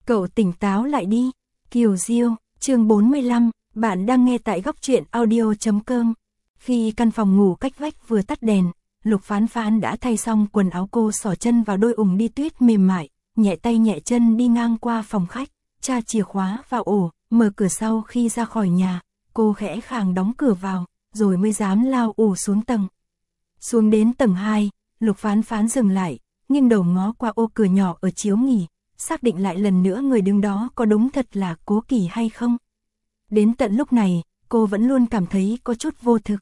Cậu tỉnh táo lại đi. Kiều Diêu, chương 45, bạn đang nghe tại góc truyện audio.com. Khi căn phòng ngủ cách vách vừa tắt đèn, Lục Phán Phán đã thay xong quần áo, cô xỏ chân vào đôi ủng đi tuyết mềm mại, nhẹ tay nhẹ chân đi ngang qua phòng khách, tra chìa khóa vào ổ, mở cửa. Sau khi ra khỏi nhà, cô khẽ khàng đóng cửa vào, rồi mới dám lao ổ xuống tầng. Xuống đến tầng 2, Lục Phán Phán dừng lại, nghiêng đầu ngó qua ô cửa nhỏ ở chiếu nghỉ, xác định lại lần nữa người đứng đó có đúng thật là Cố Kỳ hay không. Đến tận lúc này, cô vẫn luôn cảm thấy có chút vô thực.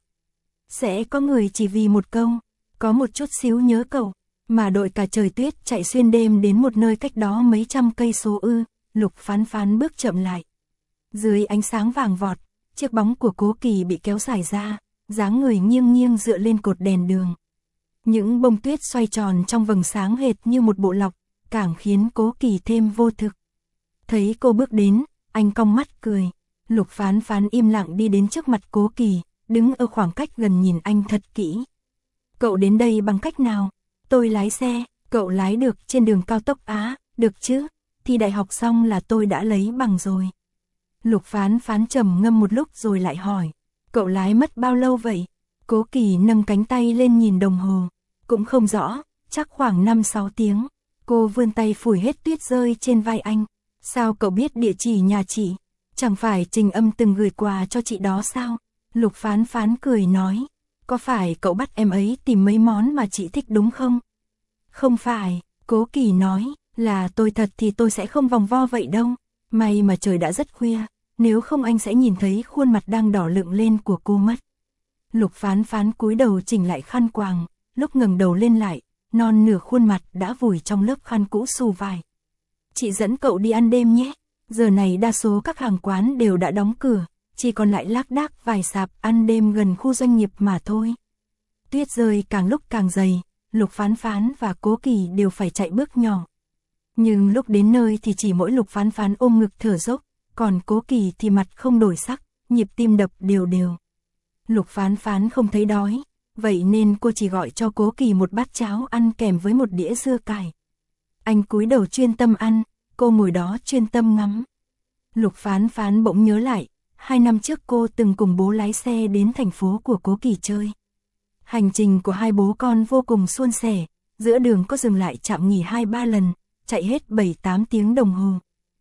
Sẽ có người chỉ vì một câu, có một chút xíu nhớ cậu, mà đội cả trời tuyết chạy xuyên đêm đến một nơi cách đó mấy trăm cây số ư? Lục Phán Phán bước chậm lại. Dưới ánh sáng vàng vọt, chiếc bóng của Cố Kỳ bị kéo dài ra, dáng người nghiêng nghiêng dựa lên cột đèn đường. Những bông tuyết xoay tròn trong vầng sáng hệt như một bộ lọc, càng khiến Cố Kỳ thêm vô thực. Thấy cô bước đến, anh cong mắt cười. Lục Phán Phán im lặng đi đến trước mặt Cố Kỳ, đứng ở khoảng cách gần nhìn anh thật kỹ. Cậu đến đây bằng cách nào? Tôi lái xe. Cậu lái được trên đường cao tốc á? Được chứ, thi đại học xong là tôi đã lấy bằng rồi. Lục Phán Phán trầm ngâm một lúc rồi lại hỏi, cậu lái mất bao lâu vậy? Cố Kỳ nâng cánh tay lên nhìn đồng hồ, cũng không rõ, chắc khoảng 5-6 tiếng. Cô vươn tay phủi hết tuyết rơi trên vai anh. Sao cậu biết địa chỉ nhà chị? Chẳng phải Trình Âm từng gửi quà cho chị đó sao? Lục Phán Phán cười nói, có phải cậu bắt em ấy tìm mấy món mà chị thích đúng không? Không phải, Cố Kỳ nói, là tôi thật thì tôi sẽ không vòng vo vậy đâu. May mà trời đã rất khuya, nếu không anh sẽ nhìn thấy khuôn mặt đang đỏ lựng lên của cô mất. Lục Phán Phán cúi đầu chỉnh lại khăn quàng, lúc ngẩng đầu lên lại, non nửa khuôn mặt đã vùi trong lớp khăn cũ xù vải. Chị dẫn cậu đi ăn đêm nhé. Giờ này đa số các hàng quán đều đã đóng cửa, chỉ còn lại lác đác vài sạp ăn đêm gần khu doanh nghiệp mà thôi. Tuyết rơi càng lúc càng dày, Lục Phán Phán và Cố Kỳ đều phải chạy bước nhỏ. Nhưng lúc đến nơi thì chỉ mỗi Lục Phán Phán ôm ngực thở dốc, còn Cố Kỳ thì mặt không đổi sắc, nhịp tim đập đều đều. Lục Phán Phán không thấy đói, vậy nên cô chỉ gọi cho Cố Kỳ một bát cháo ăn kèm với một đĩa dưa cải. Anh cúi đầu chuyên tâm ăn, cô ngồi đó chuyên tâm ngắm. Lục Phán Phán bỗng nhớ lại, 2 năm trước cô từng cùng bố lái xe đến thành phố của Cố Kỳ chơi. Hành trình của hai bố con vô cùng suôn sẻ, giữa đường có dừng lại trạm nghỉ 2-3 lần, chạy hết 7-8 tiếng đồng hồ.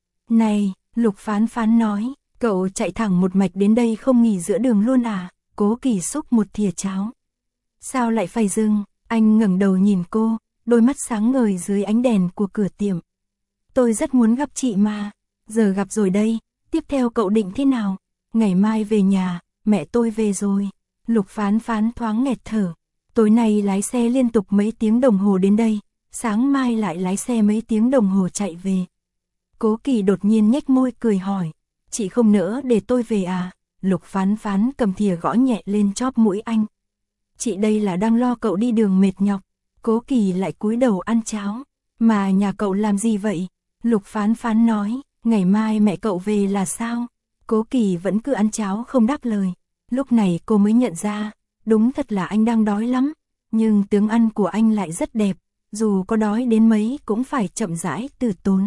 Này, Lục Phán Phán nói, cậu chạy thẳng một mạch đến đây không nghỉ giữa đường luôn à? Cố Kỳ xúc một thìa cháo. Sao lại phải dừng? Anh ngẩng đầu nhìn cô, đôi mắt sáng ngời dưới ánh đèn của cửa tiệm. Tôi rất muốn gặp chị mà, giờ gặp rồi đây, tiếp theo cậu định thế nào? Ngày mai về nhà, mẹ tôi về rồi. Lục Phán Phán thoáng nghẹt thở. Tối nay lái xe liên tục mấy tiếng đồng hồ đến đây, sáng mai lại lái xe mấy tiếng đồng hồ chạy về. Cố Kỳ đột nhiên nhếch môi cười hỏi, chị không nỡ để tôi về à? Lục Phán Phán cầm thìa gõ nhẹ lên chóp mũi anh. Chị đây là đang lo cậu đi đường mệt nhọc. Cố Kỳ lại cúi đầu ăn cháo. Mà nhà cậu làm gì vậy? Lục Phán Phán nói, ngày mai mẹ cậu về là sao? Cố Kỳ vẫn cứ ăn cháo không đáp lời. Lúc này cô mới nhận ra, đúng thật là anh đang đói lắm, nhưng tướng ăn của anh lại rất đẹp, dù có đói đến mấy cũng phải chậm rãi từ tốn.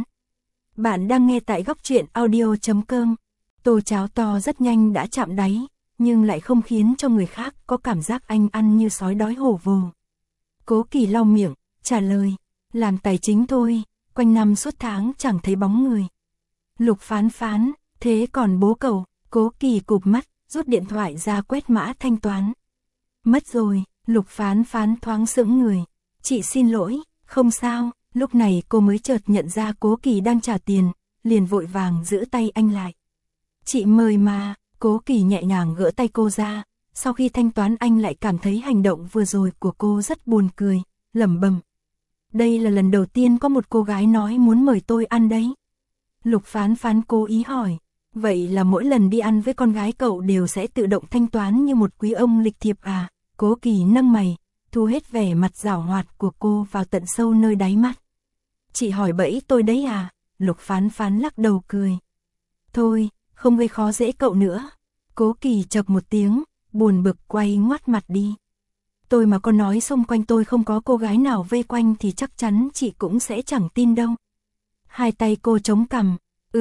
Bạn đang nghe tại góc truyện audio.com. Tô cháo to rất nhanh đã chạm đáy, nhưng lại không khiến cho người khác có cảm giác anh ăn như sói đói hổ vồ. Cố Kỳ lau miệng, trả lời, làm tài chính thôi, quanh năm suốt tháng chẳng thấy bóng người. Lục Phán Phán, thế còn bố cậu? Cố Kỳ cụp mắt, rút điện thoại ra quét mã thanh toán. Mất rồi. Lục Phán Phán thoáng sững người. Chị xin lỗi. Không sao. Lúc này cô mới chợt nhận ra Cố Kỳ đang trả tiền, liền vội vàng giữ tay anh lại. Chị mời mà. Cố Kỳ nhẹ nhàng gỡ tay cô ra. Sau khi thanh toán anh lại cảm thấy hành động vừa rồi của cô rất buồn cười, lẩm bẩm. Đây là lần đầu tiên có một cô gái nói muốn mời tôi ăn đấy. Lục Phán Phán cố ý hỏi, vậy là mỗi lần đi ăn với con gái cậu đều sẽ tự động thanh toán như một quý ông lịch thiệp à? Cố Kỳ nâng mày, thu hết vẻ mặt giảo hoạt của cô vào tận sâu nơi đáy mắt. Chị hỏi bẫy tôi đấy à? Lục Phán Phán lắc đầu cười. Thôi, không gây khó dễ cậu nữa. Cố Kỳ chậc một tiếng, buồn bực quay ngoắt mặt đi. Tôi mà có nói xung quanh tôi không có cô gái nào vây quanh thì chắc chắn chị cũng sẽ chẳng tin đâu. Hai tay cô chống cằm.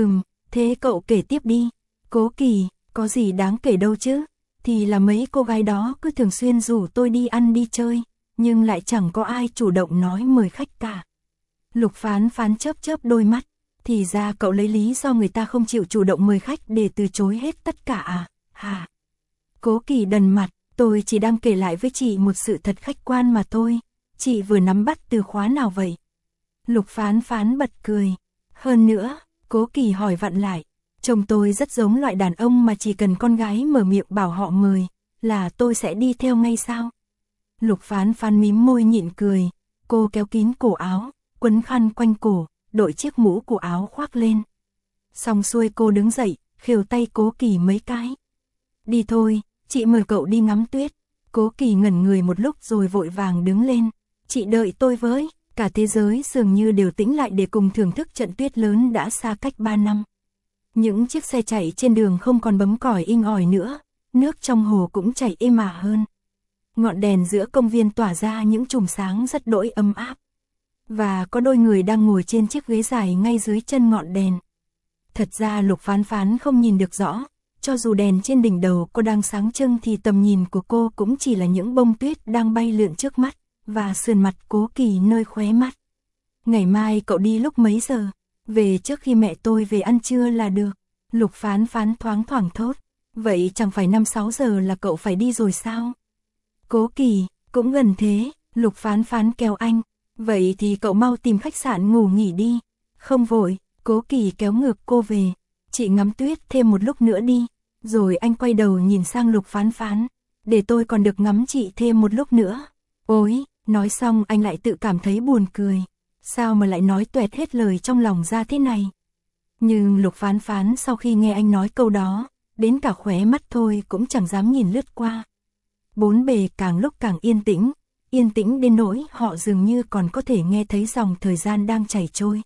Thế cậu kể tiếp đi. Cố Kỳ, có gì đáng kể đâu chứ. Thì là mấy cô gái đó cứ thường xuyên rủ tôi đi ăn đi chơi, nhưng lại chẳng có ai chủ động nói mời khách cả. Lục Phán Phán chớp chớp đôi mắt. Thì ra cậu lấy lý do người ta không chịu chủ động mời khách để từ chối hết tất cả à? Hả? Cố Kỳ đần mặt. Tôi chỉ đang kể lại với chị một sự thật khách quan mà thôi. Chị vừa nắm bắt từ khóa nào vậy? Lục Phán Phán bật cười. Hơn nữa, Cố Kỳ hỏi vặn lại. Chồng tôi rất giống loại đàn ông mà chỉ cần con gái mở miệng bảo họ mời, là tôi sẽ đi theo ngay sao? Lục Phán Phán mím môi nhịn cười. Cô kéo kín cổ áo, quấn khăn quanh cổ, đội chiếc mũ của áo khoác lên. Xong xuôi cô đứng dậy, khều tay Cố Kỳ mấy cái. Đi thôi, chị mời cậu đi ngắm tuyết. Cố Kỳ ngẩn người một lúc rồi vội vàng đứng lên. Chị đợi tôi với. Cả thế giới dường như đều tĩnh lại để cùng thưởng thức trận tuyết lớn đã xa cách 3 năm. Những chiếc xe chạy trên đường không còn bấm còi inh ỏi nữa, nước trong hồ cũng chảy êm ả hơn. Ngọn đèn giữa công viên tỏa ra những chùm sáng rất đỗi ấm áp. Và có đôi người đang ngồi trên chiếc ghế dài ngay dưới chân ngọn đèn. Thật ra Lục Phán Phán không nhìn được rõ, cho dù đèn trên đỉnh đầu cô đang sáng trưng thì tầm nhìn của cô cũng chỉ là những bông tuyết đang bay lượn trước mắt, và sườn mặt Cố Kỳ nơi khóe mắt. Ngày mai cậu đi lúc mấy giờ? Về trước khi mẹ tôi về ăn trưa là được. Lục Phán Phán thoáng thoảng thốt. Vậy chẳng phải 5-6 giờ là cậu phải đi rồi sao? Cố Kỳ, cũng gần thế. Lục Phán Phán kéo anh. Vậy thì cậu mau tìm khách sạn ngủ nghỉ đi. Không vội. Cố Kỳ kéo ngược cô về. Chị ngắm tuyết thêm một lúc nữa đi. Rồi anh quay đầu nhìn sang Lục Phán Phán. Để tôi còn được ngắm chị thêm một lúc nữa. Ôi, nói xong anh lại tự cảm thấy buồn cười. Sao mà lại nói toẹt hết lời trong lòng ra thế này? Nhưng Lục Phán Phán sau khi nghe anh nói câu đó, đến cả khóe mắt thôi cũng chẳng dám nhìn lướt qua. Bốn bề càng lúc càng yên tĩnh đến nỗi họ dường như còn có thể nghe thấy dòng thời gian đang chảy trôi.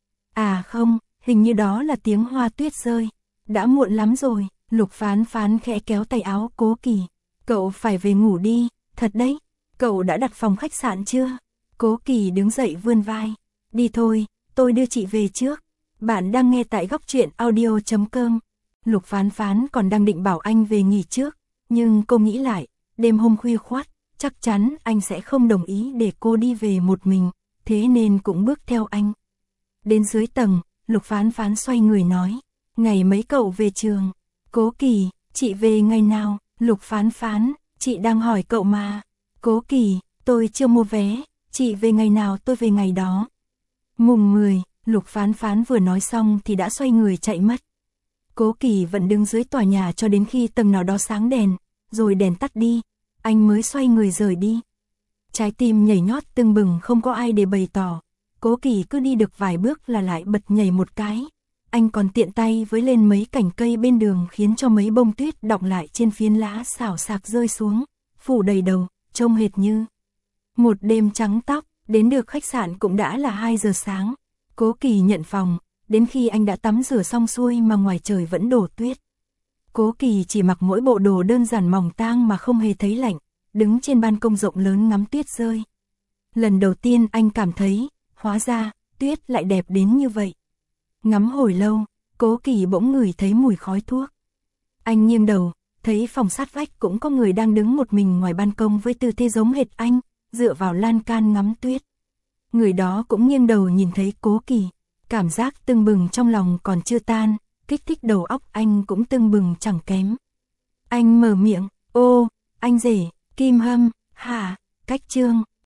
À không, hình như đó là tiếng hoa tuyết rơi. Đã muộn lắm rồi. Lục Phán Phán khẽ kéo tay áo Cố Kỳ. Cậu phải về ngủ đi, thật đấy. Cậu đã đặt phòng khách sạn chưa? Cố Kỳ đứng dậy vươn vai. Đi thôi, tôi đưa chị về trước. Bạn đang nghe tại góc truyện audio.com. Lục Phán Phán còn đang định bảo anh về nghỉ trước, nhưng cô nghĩ lại, đêm hôm khuya khoắt, chắc chắn anh sẽ không đồng ý để cô đi về một mình, thế nên cũng bước theo anh. Đến dưới tầng, Lục Phán Phán xoay người nói, ngày mấy cậu về trường? Cố Kỳ, chị về ngày nào? Lục Phán Phán, chị đang hỏi cậu mà. Cố Kỳ, tôi chưa mua vé, chị về ngày nào tôi về ngày đó. Mùng 10, Lục Phán Phán vừa nói xong thì đã xoay người chạy mất. Cố Kỳ vẫn đứng dưới tòa nhà cho đến khi tầng nào đó sáng đèn, rồi đèn tắt đi, anh mới xoay người rời đi. Trái tim nhảy nhót tưng bừng không có ai để bày tỏ. Cố Kỳ cứ đi được vài bước là lại bật nhảy một cái. Anh còn tiện tay với lên mấy cành cây bên đường khiến cho mấy bông tuyết đọng lại trên phiến lá xào xạc rơi xuống, phủ đầy đầu, trông hệt như một đêm trắng tóc. Đến được khách sạn cũng đã là 2 giờ sáng. Cố Kỳ nhận phòng, đến khi anh đã tắm rửa xong xuôi mà ngoài trời vẫn đổ tuyết. Cố Kỳ chỉ mặc mỗi bộ đồ đơn giản mỏng tang mà không hề thấy lạnh, đứng trên ban công rộng lớn ngắm tuyết rơi. Lần đầu tiên anh cảm thấy, hóa ra, tuyết lại đẹp đến như vậy. Ngắm hồi lâu, Cố Kỳ bỗng ngửi thấy mùi khói thuốc. Anh nghiêng đầu, thấy phòng sát vách cũng có người đang đứng một mình ngoài ban công với tư thế giống hệt anh, dựa vào lan can ngắm tuyết. Người đó cũng nghiêng đầu nhìn thấy Cố Kỳ, cảm giác tưng bừng trong lòng còn chưa tan, kích thích đầu óc anh cũng tưng bừng chẳng kém. Anh mở miệng, ô, anh rể, Kim Hâm, hả, cách chương,